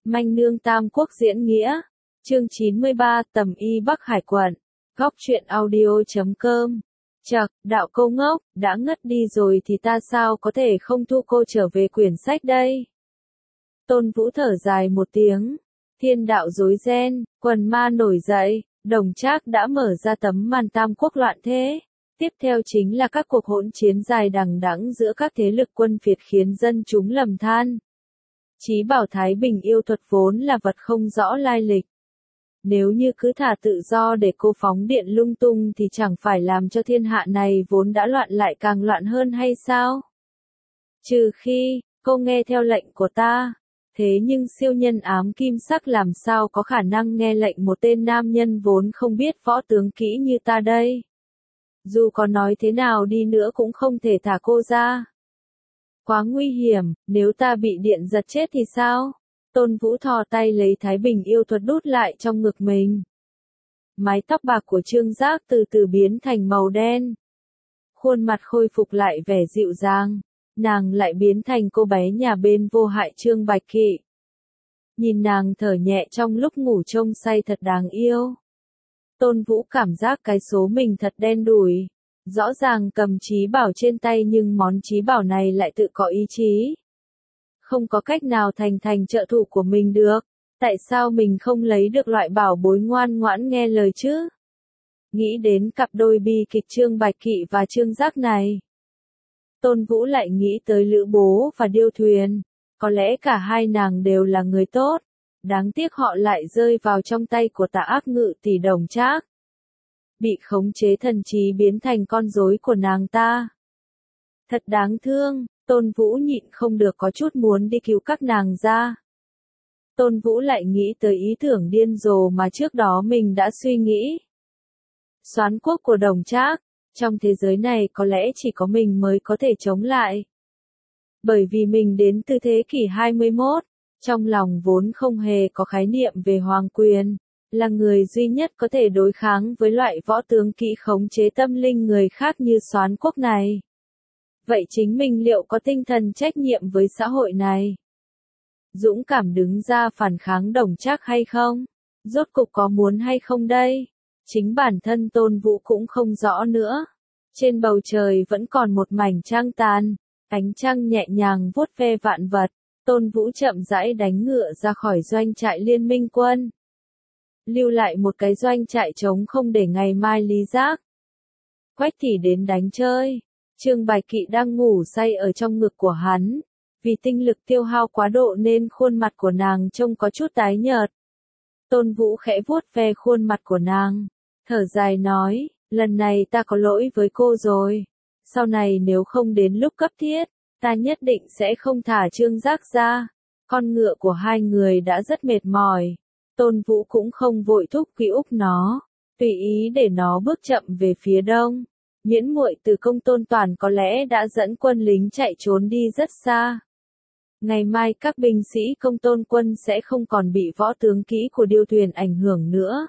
Manh Nương Tam Quốc diễn nghĩa. Chương 93 Tầm y Bắc Hải quận. Góc truyện audio.com. Chậc, đạo câu ngốc, đã ngất đi rồi thì ta sao có thể không thu cô trở về quyển sách đây? Tôn Vũ thở dài một tiếng. Thiên đạo rối ren, quần ma nổi dậy, Đồng Trác đã mở ra tấm màn tam quốc loạn thế. Tiếp theo chính là các cuộc hỗn chiến dài đằng đẵng giữa các thế lực quân phiệt khiến dân chúng lầm than. Chí bảo Thái Bình yêu thuật vốn là vật không rõ lai lịch. Nếu như cứ thả tự do để cô phóng điện lung tung thì chẳng phải làm cho thiên hạ này vốn đã loạn lại càng loạn hơn hay sao? Trừ khi, cô nghe theo lệnh của ta. Thế nhưng siêu nhân ám kim sắc làm sao có khả năng nghe lệnh một tên nam nhân vốn không biết võ tướng kỹ như ta đây? Dù có nói thế nào đi nữa cũng không thể thả cô ra. Quá nguy hiểm, nếu ta bị điện giật chết thì sao? Tôn Vũ thò tay lấy Thái Bình yêu thuật đút lại trong ngực mình. Mái tóc bạc của Trương Giác từ từ biến thành màu đen. Khuôn mặt khôi phục lại vẻ dịu dàng. Nàng lại biến thành cô bé nhà bên vô hại Trương Bạch Kỵ. Nhìn nàng thở nhẹ trong lúc ngủ trông say thật đáng yêu. Tôn Vũ cảm giác cái số mình thật đen đủi. Rõ ràng cầm trí bảo trên tay nhưng món trí bảo này lại tự có ý chí. Không có cách nào thành trợ thủ của mình được. Tại sao mình không lấy được loại bảo bối ngoan ngoãn nghe lời chứ? Nghĩ đến cặp đôi bi kịch Trương Bạch Kỵ và Trương Giác này. Tôn Vũ lại nghĩ tới Lữ Bố và Điêu Thuyền. Có lẽ cả hai nàng đều là người tốt. Đáng tiếc họ lại rơi vào trong tay của Tà Ác Ngự tỷ Đồng Trác. Bị khống chế thần trí biến thành con rối của nàng ta. Thật đáng thương, Tôn Vũ nhịn không được có chút muốn đi cứu các nàng ra. Tôn Vũ lại nghĩ tới ý tưởng điên rồ mà trước đó mình đã suy nghĩ. Soán quốc của Đồng Trác, trong thế giới này có lẽ chỉ có mình mới có thể chống lại. Bởi vì mình đến từ thế kỷ 21, trong lòng vốn không hề có khái niệm về hoàng quyền, là người duy nhất có thể đối kháng với loại võ tướng kỹ khống chế tâm linh người khác như Soán quốc này. Vậy chính mình liệu có tinh thần trách nhiệm với xã hội này? Dũng cảm đứng ra phản kháng Đồng Trác hay không? Rốt cục có muốn hay không đây? Chính bản thân Tôn Vũ cũng không rõ nữa. Trên bầu trời vẫn còn một mảnh trăng tàn, ánh trăng nhẹ nhàng vuốt ve vạn vật. Tôn Vũ chậm rãi đánh ngựa ra khỏi doanh trại Liên Minh quân. Lưu lại một cái doanh trại trống không để ngày mai Lý Giác. Quách Thị đến đánh chơi. Trương Bạch Kỵ đang ngủ say ở trong ngực của hắn. Vì tinh lực tiêu hao quá độ nên khuôn mặt của nàng trông có chút tái nhợt. Tôn Vũ khẽ vuốt ve khuôn mặt của nàng. Thở dài nói, lần này ta có lỗi với cô rồi. Sau này nếu không đến lúc cấp thiết, ta nhất định sẽ không thả Trương Giác ra. Con ngựa của hai người đã rất mệt mỏi. Tôn Vũ cũng không vội thúc úc nó. Tùy ý để nó bước chậm về phía đông. Miễn muội từ Công Tôn Toàn có lẽ đã dẫn quân lính chạy trốn đi rất xa. Ngày mai các binh sĩ Công Tôn quân sẽ không còn bị võ tướng kỹ của Điêu Thuyền ảnh hưởng nữa.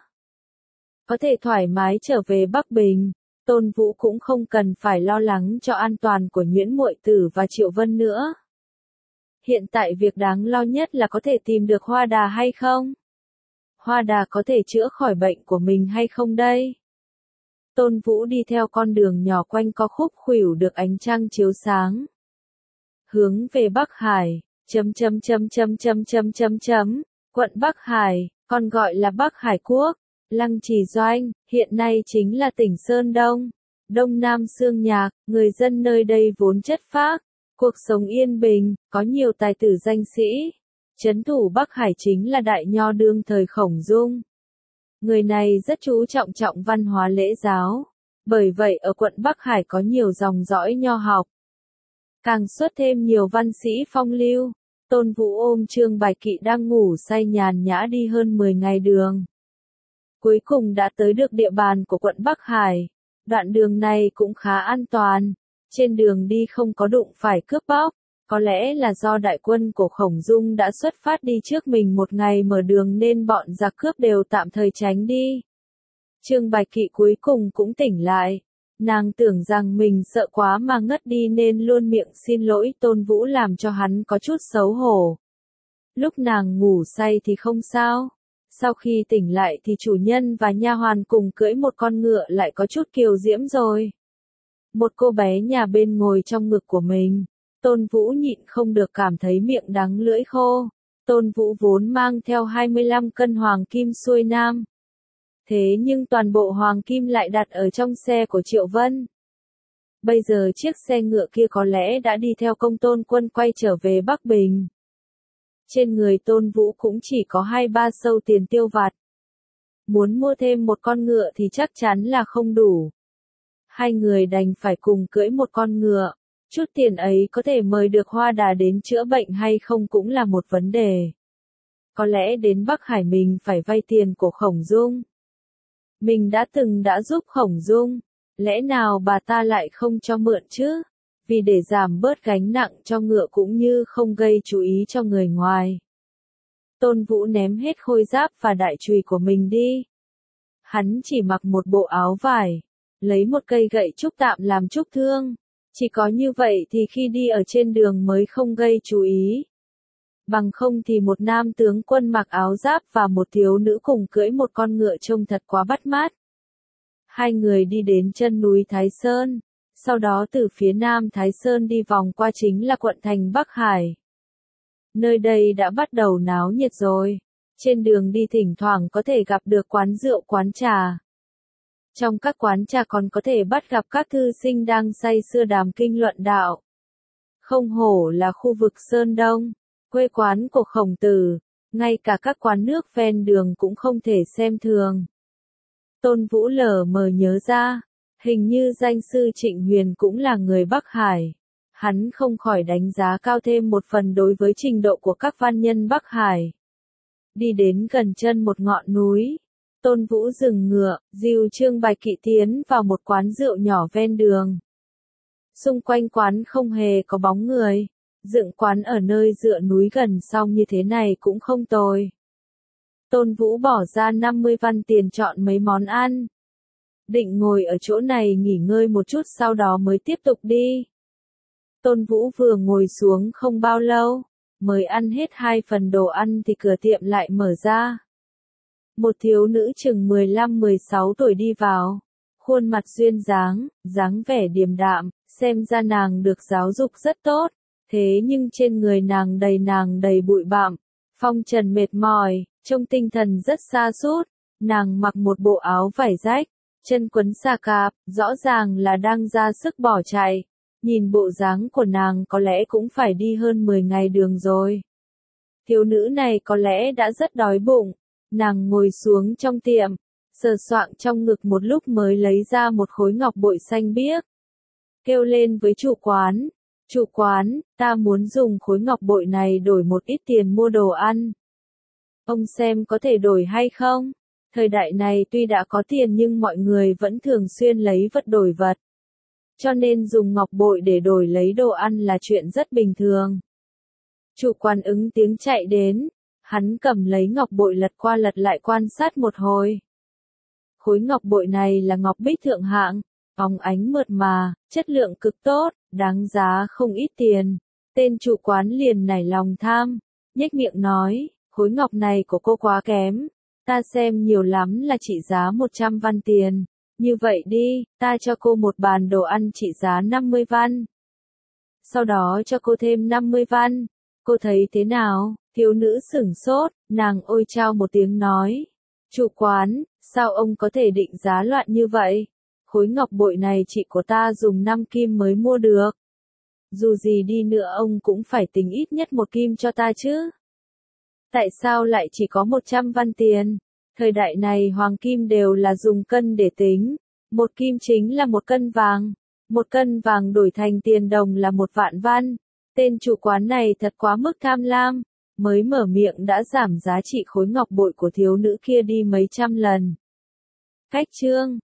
Có thể thoải mái trở về Bắc Bình. Tôn Vũ cũng không cần phải lo lắng cho an toàn của Nhuyễn Muội Tử và Triệu Vân nữa. Hiện tại việc đáng lo nhất là có thể tìm được Hoa Đà hay không? Hoa Đà có thể chữa khỏi bệnh của mình hay không đây? Tôn Vũ đi theo con đường nhỏ quanh co khúc khuỷu được ánh trăng chiếu sáng. Hướng về Bắc Hải, quận Bắc Hải, còn gọi là Bắc Hải Quốc, Lăng Trì Doanh, hiện nay chính là tỉnh Sơn Đông, Đông Nam Xương Nhạc, người dân nơi đây vốn chất phác, cuộc sống yên bình, có nhiều tài tử danh sĩ. Trấn thủ Bắc Hải chính là đại nho đương thời Khổng Dung. Người này rất chú trọng văn hóa lễ giáo, bởi vậy ở quận Bắc Hải có nhiều dòng dõi nho học. Càng xuất thêm nhiều văn sĩ phong lưu. Tôn Vũ ôm Trương Bạch Kỵ đang ngủ say nhàn nhã đi hơn 10 ngày đường. Cuối cùng đã tới được địa bàn của quận Bắc Hải. Đoạn đường này cũng khá an toàn. Trên đường đi không có đụng phải cướp bóc. Có lẽ là do đại quân của Khổng Dung đã xuất phát đi trước mình một ngày mở đường nên bọn giặc cướp đều tạm thời tránh đi. Trương Bạch Kỵ cuối cùng cũng tỉnh lại. Nàng tưởng rằng mình sợ quá mà ngất đi nên luôn miệng xin lỗi Tôn Vũ làm cho hắn có chút xấu hổ. Lúc nàng ngủ say thì không sao. Sau khi tỉnh lại thì chủ nhân và nha hoàn cùng cưỡi một con ngựa lại có chút kiều diễm rồi. Một cô bé nhà bên ngồi trong ngực của mình. Tôn Vũ nhịn không được cảm thấy miệng đắng lưỡi khô. Tôn Vũ vốn mang theo 25 cân hoàng kim xuôi nam. Thế nhưng toàn bộ hoàng kim lại đặt ở trong xe của Triệu Vân. Bây giờ chiếc xe ngựa kia có lẽ đã đi theo Công Tôn Quân quay trở về Bắc Bình. Trên người Tôn Vũ cũng chỉ có 2-3 sâu tiền tiêu vặt. Muốn mua thêm một con ngựa thì chắc chắn là không đủ. Hai người đành phải cùng cưỡi một con ngựa. Chút tiền ấy có thể mời được Hoa Đà đến chữa bệnh hay không cũng là một vấn đề. Có lẽ đến Bắc Hải mình phải vay tiền của Khổng Dung. Mình đã giúp Khổng Dung. Lẽ nào bà ta lại không cho mượn chứ? Vì để giảm bớt gánh nặng cho ngựa cũng như không gây chú ý cho người ngoài. Tôn Vũ ném hết khôi giáp và đại chùy của mình đi. Hắn chỉ mặc một bộ áo vải, lấy một cây gậy trúc tạm làm trúc thương. Chỉ có như vậy thì khi đi ở trên đường mới không gây chú ý. Bằng không thì một nam tướng quân mặc áo giáp và một thiếu nữ cùng cưỡi một con ngựa trông thật quá bắt mắt. Hai người đi đến chân núi Thái Sơn, sau đó từ phía nam Thái Sơn đi vòng qua chính là quận thành Bắc Hải. Nơi đây đã bắt đầu náo nhiệt rồi. Trên đường đi thỉnh thoảng có thể gặp được quán rượu quán trà. Trong các quán trà còn có thể bắt gặp các thư sinh đang say sưa đàm kinh luận đạo. Không hổ là khu vực Sơn Đông, quê quán của Khổng Tử, ngay cả các quán nước ven đường cũng không thể xem thường. Tôn Vũ lờ mờ nhớ ra, hình như danh sư Trịnh Huyền cũng là người Bắc Hải. Hắn không khỏi đánh giá cao thêm một phần đối với trình độ của các văn nhân Bắc Hải. Đi đến gần chân một ngọn núi, Tôn Vũ dừng ngựa, dìu Trương Bạch Kỵ tiến vào một quán rượu nhỏ ven đường. Xung quanh quán không hề có bóng người, dựng quán ở nơi dựa núi gần sông như thế này cũng không tồi. Tôn Vũ bỏ ra 50 văn tiền chọn mấy món ăn. Định ngồi ở chỗ này nghỉ ngơi một chút sau đó mới tiếp tục đi. Tôn Vũ vừa ngồi xuống không bao lâu, mới ăn hết 2 phần đồ ăn thì cửa tiệm lại mở ra. Một thiếu nữ chừng 15-16 tuổi đi vào, khuôn mặt duyên dáng, dáng vẻ điềm đạm, xem ra nàng được giáo dục rất tốt, thế nhưng trên người nàng đầy bụi bặm, phong trần mệt mỏi, trông tinh thần rất sa sút. Nàng mặc một bộ áo vải rách, chân quấn xà cạp, rõ ràng là đang ra sức bỏ chạy. Nhìn bộ dáng của nàng có lẽ cũng phải đi hơn 10 ngày đường rồi. Thiếu nữ này có lẽ đã rất đói bụng. Nàng ngồi xuống trong tiệm, sờ soạng trong ngực một lúc mới lấy ra một khối ngọc bội xanh biếc. Kêu lên với chủ quán, ta muốn dùng khối ngọc bội này đổi một ít tiền mua đồ ăn. Ông xem có thể đổi hay không? Thời đại này tuy đã có tiền nhưng mọi người vẫn thường xuyên lấy vật đổi vật. Cho nên dùng ngọc bội để đổi lấy đồ ăn là chuyện rất bình thường. Chủ quán ứng tiếng chạy đến. Hắn cầm lấy ngọc bội lật qua lật lại quan sát một hồi. Khối ngọc bội này là ngọc bích thượng hạng, óng ánh mượt mà, chất lượng cực tốt, đáng giá không ít tiền. Tên chủ quán liền nảy lòng tham, nhếch miệng nói, khối ngọc này của cô quá kém, ta xem nhiều lắm là trị giá 100 văn tiền. Như vậy đi, ta cho cô một bàn đồ ăn trị giá 50 văn. Sau đó cho cô thêm 50 văn. Cô thấy thế nào? Thiếu nữ sửng sốt, nàng ôi chao một tiếng nói. Chủ quán, sao ông có thể định giá loạn như vậy? Khối ngọc bội này chị của ta dùng 5 kim mới mua được. Dù gì đi nữa ông cũng phải tính ít nhất 1 kim cho ta chứ. Tại sao lại chỉ có 100 văn tiền? Thời đại này hoàng kim đều là dùng cân để tính. 1 kim chính là 1 cân vàng. 1 cân vàng đổi thành tiền đồng là 1 vạn văn. Tên chủ quán này thật quá mức tham lam. Mới mở miệng đã giảm giá trị khối ngọc bội của thiếu nữ kia đi mấy trăm lần. Khách trương,